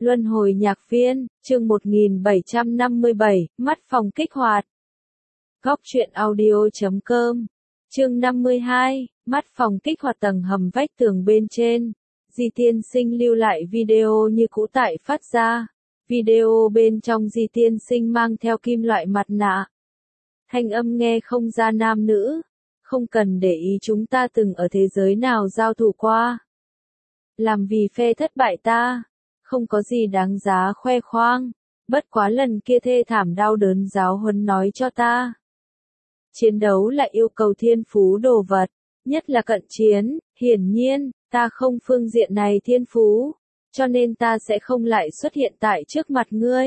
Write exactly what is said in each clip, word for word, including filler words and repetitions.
Luân hồi nhạc viên, chương một nghìn bảy trăm năm mươi bảy, mắt phòng kích hoạt. Góc truyện audio chấm com, chương năm mươi hai, mắt phòng kích hoạt tầng hầm vách tường bên trên. Di tiên sinh lưu lại video như cũ tại phát ra. Video bên trong Di tiên sinh mang theo kim loại mặt nạ. Thanh âm nghe không ra nam nữ. Không cần để ý chúng ta từng ở thế giới nào giao thủ qua. Làm vì phe thất bại ta. Không có gì đáng giá khoe khoang. Bất quá lần kia thê thảm đau đớn giáo huấn nói cho ta. Chiến đấu là yêu cầu thiên phú đồ vật. Nhất là cận chiến, hiển nhiên, ta không phương diện này thiên phú. Cho nên ta sẽ không lại xuất hiện tại trước mặt ngươi.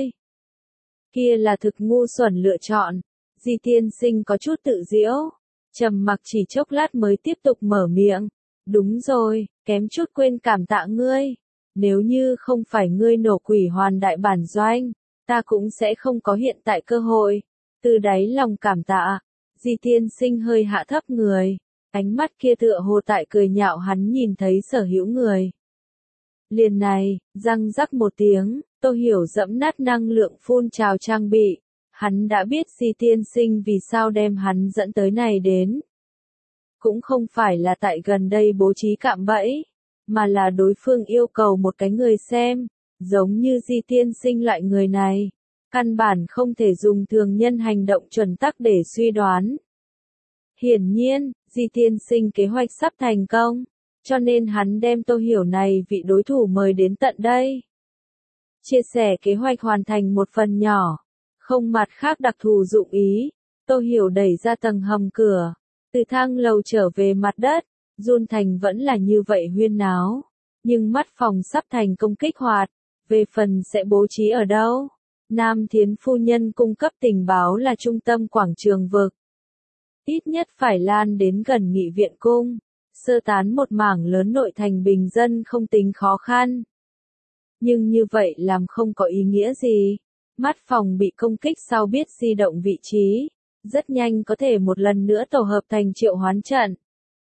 Kia là thực ngu xuẩn lựa chọn. Di tiên sinh có chút tự giễu. Trầm mặc chỉ chốc lát mới tiếp tục mở miệng. Đúng rồi, kém chút quên cảm tạ ngươi. Nếu như không phải ngươi nổ quỷ hoàn đại bản doanh, ta cũng sẽ không có hiện tại cơ hội. Từ đáy lòng cảm tạ, Di tiên sinh hơi hạ thấp người. Ánh mắt kia tựa hồ tại cười nhạo hắn nhìn thấy sở hữu người. Liền này, răng rắc một tiếng, Tô Hiểu dẫm nát năng lượng phun trào trang bị. Hắn đã biết Di tiên sinh vì sao đem hắn dẫn tới này đến. Cũng không phải là tại gần đây bố trí cạm bẫy, mà là đối phương yêu cầu một cái người xem, giống như Di tiên sinh loại người này. Căn bản không thể dùng thường nhân hành động chuẩn tắc để suy đoán. Hiển nhiên, Di tiên sinh kế hoạch sắp thành công, cho nên hắn đem Tô Hiểu này vị đối thủ mời đến tận đây. Chia sẻ kế hoạch hoàn thành một phần nhỏ, không mặt khác đặc thù dụng ý, Tô Hiểu đẩy ra tầng hầm cửa, từ thang lầu trở về mặt đất, Jun Thành vẫn là như vậy huyên náo, nhưng mắt phòng sắp thành công kích hoạt, về phần sẽ bố trí ở đâu? Nam Thiến phu nhân cung cấp tình báo là trung tâm quảng trường vực. Ít nhất phải lan đến gần nghị viện cung, sơ tán một mảng lớn nội thành bình dân không tính khó khăn. Nhưng như vậy làm không có ý nghĩa gì. Mắt phòng bị công kích sau biết di động vị trí, rất nhanh có thể một lần nữa tổ hợp thành triệu hoán trận.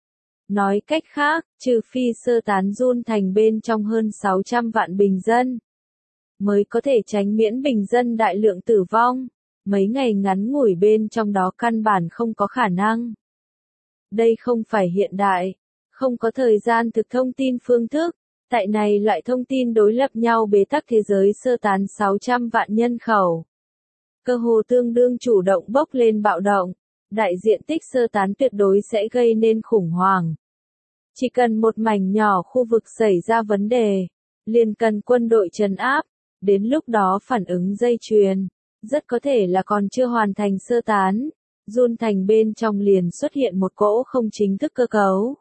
Nói cách khác, trừ phi sơ tán Jun Thành bên trong hơn sáu trăm vạn bình dân, mới có thể tránh miễn bình dân đại lượng tử vong, mấy ngày ngắn ngủi bên trong đó căn bản không có khả năng. Đây không phải hiện đại, không có thời gian thực thông tin phương thức, tại này loại thông tin đối lập nhau bế tắc thế giới sơ tán sáu trăm vạn nhân khẩu. Cơ hồ tương đương chủ động bốc lên bạo động, đại diện tích sơ tán tuyệt đối sẽ gây nên khủng hoảng. Chỉ cần một mảnh nhỏ khu vực xảy ra vấn đề, liền cần quân đội trấn áp, đến lúc đó phản ứng dây chuyền, rất có thể là còn chưa hoàn thành sơ tán, Jun Thành bên trong liền xuất hiện một cỗ không chính thức cơ cấu.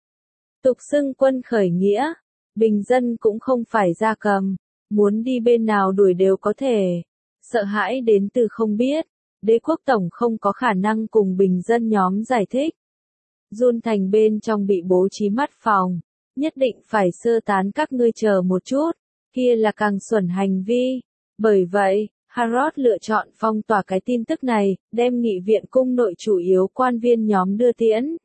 Tục xưng quân khởi nghĩa, bình dân cũng không phải gia cầm, muốn đi bên nào đuổi đều có thể, sợ hãi đến từ không biết, đế quốc tổng không có khả năng cùng bình dân nhóm giải thích. Jun Thành bên trong bị bố trí mắt phòng, nhất định phải sơ tán các ngươi chờ một chút, kia là càng xuẩn hành vi. Bởi vậy, Harrod lựa chọn phong tỏa cái tin tức này, đem nghị viện cung nội chủ yếu quan viên nhóm đưa tiễn.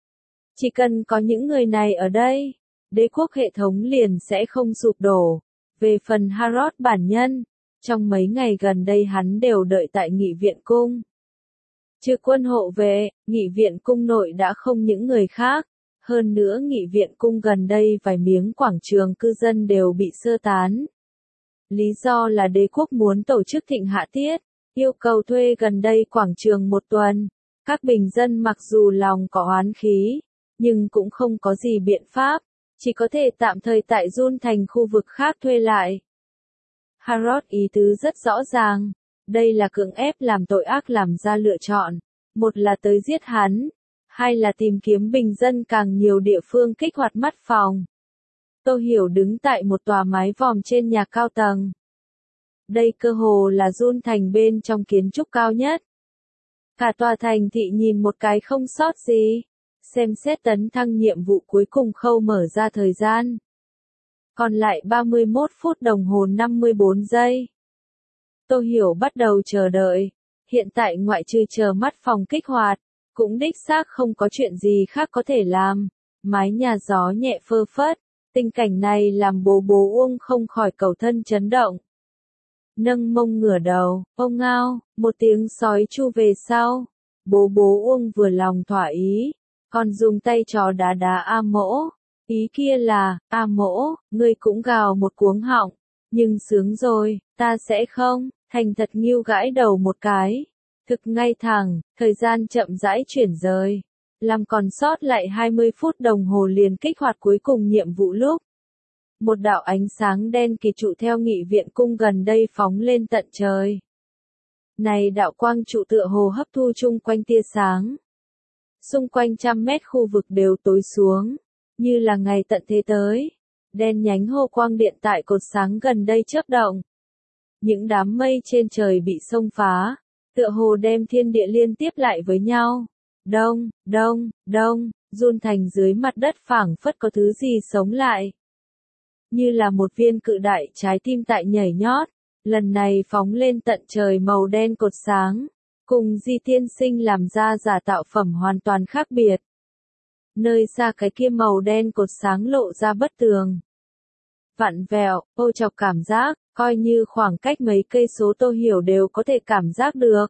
Chỉ cần có những người này ở đây, đế quốc hệ thống liền sẽ không sụp đổ. Về phần Harrod bản nhân, trong mấy ngày gần đây hắn đều đợi tại nghị viện cung. Trừ quân hộ vệ, nghị viện cung nội đã không những người khác. Hơn nữa nghị viện cung gần đây vài miếng quảng trường cư dân đều bị sơ tán. Lý do là đế quốc muốn tổ chức thịnh hạ tiết, yêu cầu thuê gần đây quảng trường một tuần. Các bình dân mặc dù lòng có oán khí, nhưng cũng không có gì biện pháp, chỉ có thể tạm thời tại Jun Thành khu vực khác thuê lại. Harrod ý tứ rất rõ ràng, đây là cưỡng ép làm tội ác làm ra lựa chọn, một là tới giết hắn, hai là tìm kiếm bình dân càng nhiều địa phương kích hoạt mắt phòng. Tô Hiểu đứng tại một tòa mái vòm trên nhà cao tầng. Đây cơ hồ là Jun Thành bên trong kiến trúc cao nhất. Cả tòa thành thị nhìn một cái không sót gì. Xem xét tấn thăng nhiệm vụ cuối cùng khâu mở ra thời gian. Còn lại ba mươi mốt phút đồng hồ năm mươi bốn giây. Tô Hiểu bắt đầu chờ đợi. Hiện tại ngoại trừ chờ mắt phòng kích hoạt, cũng đích xác không có chuyện gì khác có thể làm. Mái nhà gió nhẹ phơ phất, Tình cảnh này làm bố bố Uông không khỏi cầu thân chấn động. Nâng mông ngửa đầu, ông ngao, một tiếng sói chu về sau. Bố bố Uông vừa lòng thỏa ý, còn dùng tay trò đá đá A Mỗ. Ý kia là, A Mỗ, ngươi cũng gào một cuống họng, nhưng sướng rồi, ta sẽ không, thành thật nghiêu gãi đầu một cái. Thực ngay thẳng, thời gian chậm rãi chuyển rời. Làm còn sót lại hai mươi phút đồng hồ liền kích hoạt cuối cùng nhiệm vụ lúc. Một đạo ánh sáng đen kỳ trụ theo nghị viện cung gần đây phóng lên tận trời. Này đạo quang trụ tựa hồ hấp thu chung quanh tia sáng. Xung quanh trăm mét khu vực đều tối xuống, như là ngày tận thế tới. Đen nhánh hô quang điện tại cột sáng gần đây chớp động. Những đám mây trên trời bị xông phá, tựa hồ đem thiên địa liên tiếp lại với nhau. Đông, đông, đông, run thành dưới mặt đất phảng phất có thứ gì sống lại. Như là một viên cự đại trái tim tại nhảy nhót, lần này phóng lên tận trời màu đen cột sáng, cùng Di Tiên Sinh làm ra giả tạo phẩm hoàn toàn khác biệt. Nơi xa cái kia màu đen cột sáng lộ ra bất tường. Vặn vẹo, ô chọc cảm giác, coi như khoảng cách mấy cây số Tô Hiểu đều có thể cảm giác được.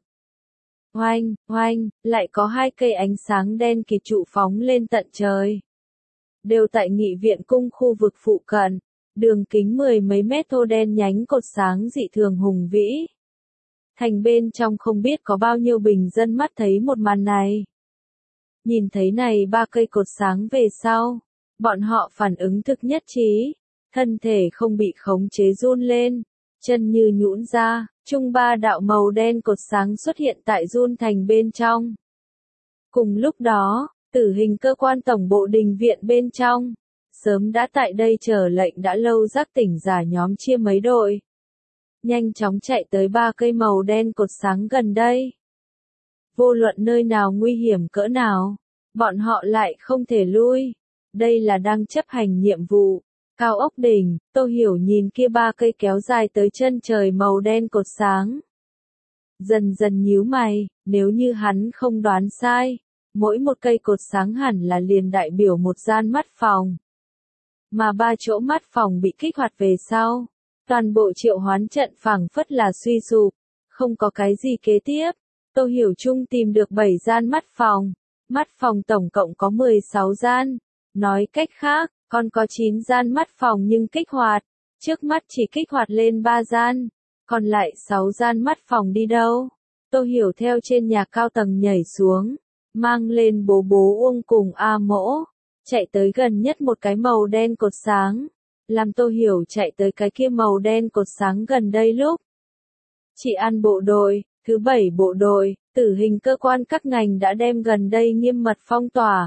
Oanh, oanh, lại có hai cây ánh sáng đen kỳ trụ phóng lên tận trời. Đều tại nghị viện cung khu vực phụ cận, đường kính mười mấy mét thô đen nhánh cột sáng dị thường hùng vĩ. Thành bên trong không biết có bao nhiêu bình dân mắt thấy một màn này. Nhìn thấy này ba cây cột sáng về sau, bọn họ phản ứng thực nhất trí, thân thể không bị khống chế run lên, chân như nhũn ra, chung ba đạo màu đen cột sáng xuất hiện tại run thành bên trong. Cùng lúc đó, tử hình cơ quan tổng bộ đình viện bên trong, sớm đã tại đây chờ lệnh đã lâu giác tỉnh giả nhóm chia mấy đội. Nhanh chóng chạy tới ba cây màu đen cột sáng gần đây. Vô luận nơi nào nguy hiểm cỡ nào, bọn họ lại không thể lui. Đây là đang chấp hành nhiệm vụ. Cao ốc đỉnh, Tô Hiểu nhìn kia ba cây kéo dài tới chân trời màu đen cột sáng. Dần dần nhíu mày, nếu như hắn không đoán sai, mỗi một cây cột sáng hẳn là liền đại biểu một gian mắt phòng. Mà ba chỗ mắt phòng bị kích hoạt về sau, toàn bộ triệu hoán trận phảng phất là suy sụp, không có cái gì kế tiếp. Tô Hiểu chung tìm được bảy gian mắt phòng, mắt phòng tổng cộng có mười sáu gian, nói cách khác, còn có chín gian mắt phòng nhưng kích hoạt, trước mắt chỉ kích hoạt lên ba gian, còn lại sáu gian mắt phòng đi đâu? Tô Hiểu theo trên nhà cao tầng nhảy xuống, mang lên bố bố Uông cùng A Mỗ, chạy tới gần nhất một cái màu đen cột sáng, làm Tô Hiểu chạy tới cái kia màu đen cột sáng gần đây lúc. Chị An bộ đội, thứ bảy bộ đội, tử hình cơ quan các ngành đã đem gần đây nghiêm mật phong tỏa.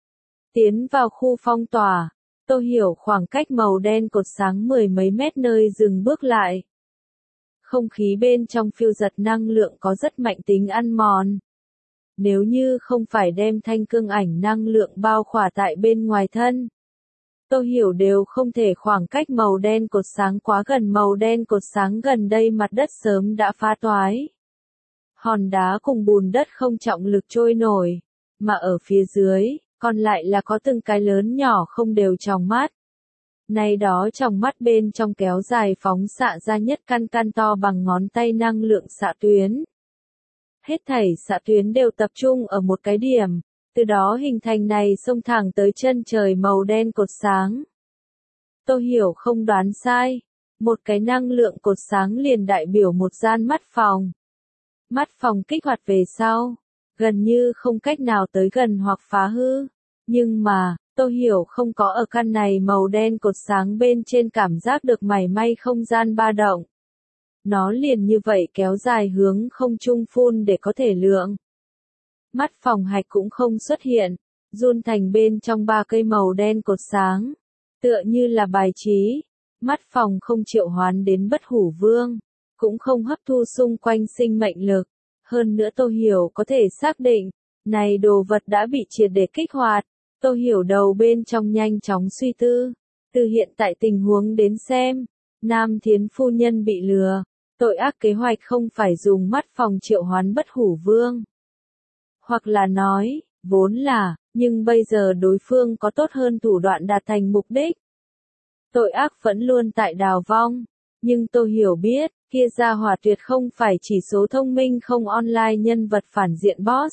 Tiến vào khu phong tỏa, Tô Hiểu khoảng cách màu đen cột sáng mười mấy mét nơi dừng bước lại. Không khí bên trong phiêu giật năng lượng có rất mạnh tính ăn mòn. Nếu như không phải đem thanh cương ảnh năng lượng bao khỏa tại bên ngoài thân, Tô Hiểu đều không thể khoảng cách màu đen cột sáng quá gần. Màu đen cột sáng gần đây mặt đất sớm đã phá toái. Hòn đá cùng bùn đất không trọng lực trôi nổi, mà ở phía dưới, còn lại là có từng cái lớn nhỏ không đều tròng mắt. Này đó tròng mắt bên trong kéo dài phóng xạ ra nhất căn căn to bằng ngón tay năng lượng xạ tuyến. Hết thảy xạ tuyến đều tập trung ở một cái điểm, từ đó hình thành này xông thẳng tới chân trời màu đen cột sáng. Tô Hiểu không đoán sai, một cái năng lượng cột sáng liền đại biểu một gian mắt phòng. Mắt phòng kích hoạt về sau, gần như không cách nào tới gần hoặc phá hư. Nhưng mà, Tô Hiểu không có ở căn này màu đen cột sáng bên trên cảm giác được mảy may không gian ba động. Nó liền như vậy kéo dài hướng không trung phun để có thể lượng. Mắt phòng hạch cũng không xuất hiện, run thành bên trong ba cây màu đen cột sáng. Tựa như là bài trí, mắt phòng không triệu hoán đến bất hủ vương, cũng không hấp thu xung quanh sinh mệnh lực. Hơn nữa Tô Hiểu có thể xác định, này đồ vật đã bị triệt để kích hoạt. Tô Hiểu đầu bên trong nhanh chóng suy tư. Từ hiện tại tình huống đến xem, Nam Thiến phu nhân bị lừa. Tội ác kế hoạch không phải dùng mắt phòng triệu hoán bất hủ vương. Hoặc là nói, vốn là, nhưng bây giờ đối phương có tốt hơn thủ đoạn đạt thành mục đích. tội ác vẫn luôn tại đào vong. Nhưng tôi hiểu biết, kia gia hỏa tuyệt không phải chỉ số thông minh không online nhân vật phản diện boss.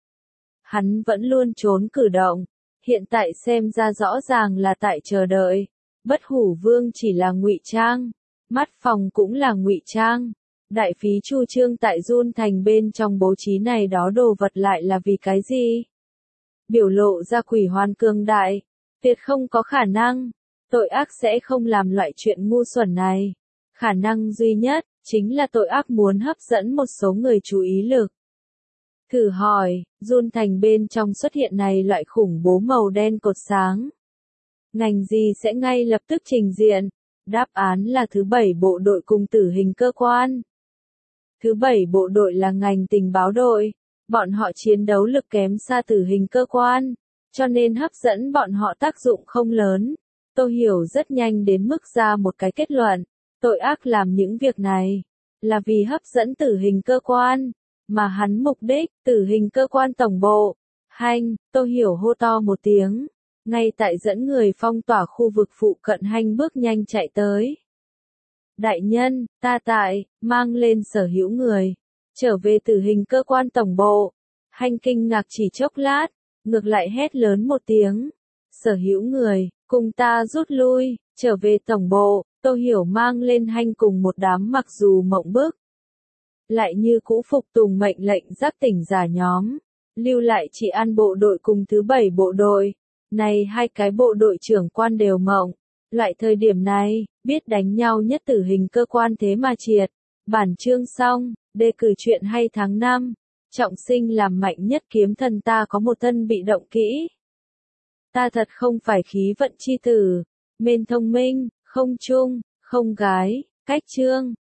Hắn vẫn luôn trốn cử động, hiện tại xem ra rõ ràng là tại chờ đợi. Bất hủ vương chỉ là ngụy trang, mắt phòng cũng là ngụy trang. Đại phí Chu Trương tại Jun thành bên trong bố trí này đó đồ vật lại là vì cái gì? Biểu lộ ra quỷ hoàn cường đại, tuyệt không có khả năng, tội ác sẽ không làm loại chuyện ngu xuẩn này. Khả năng duy nhất, chính là tội ác muốn hấp dẫn một số người chú ý lực. Thử hỏi, Jun thành bên trong xuất hiện này loại khủng bố màu đen cột sáng. Ngành gì sẽ ngay lập tức trình diện? Đáp án là thứ bảy bộ đội cùng tử hình cơ quan. Thứ bảy bộ đội là ngành tình báo đội. Bọn họ chiến đấu lực kém xa tử hình cơ quan, cho nên hấp dẫn bọn họ tác dụng không lớn. Tôi hiểu rất nhanh đến mức ra một cái kết luận. Tội ác làm những việc này, là vì hấp dẫn tử hình cơ quan, mà hắn mục đích, tử hình cơ quan tổng bộ. Hành, tôi hiểu hô to một tiếng. Ngay tại dẫn người phong tỏa khu vực phụ cận Hành bước nhanh chạy tới. Đại nhân, ta tại, mang lên sở hữu người. Trở về tử hình cơ quan tổng bộ. Hành kinh ngạc chỉ chốc lát, ngược lại hét lớn một tiếng. Sở hữu người, cùng ta rút lui, trở về tổng bộ. Tôi hiểu mang lên Hành cùng một đám mặc dù mộng bức. Lại như cũ phục tùng mệnh lệnh giác tỉnh giả nhóm. Lưu lại chỉ an bộ đội cùng thứ bảy bộ đội. Này hai cái bộ đội trưởng quan đều mộng. Loại thời điểm này, biết đánh nhau nhất tử hình cơ quan thế mà triệt. Bản chương xong, đề cử chuyện hay tháng năm. Trọng sinh làm mạnh nhất kiếm thần ta có một thân bị động kỹ. Ta thật không phải khí vận chi tử. Mên thông minh, không trung, không gái, cách chương.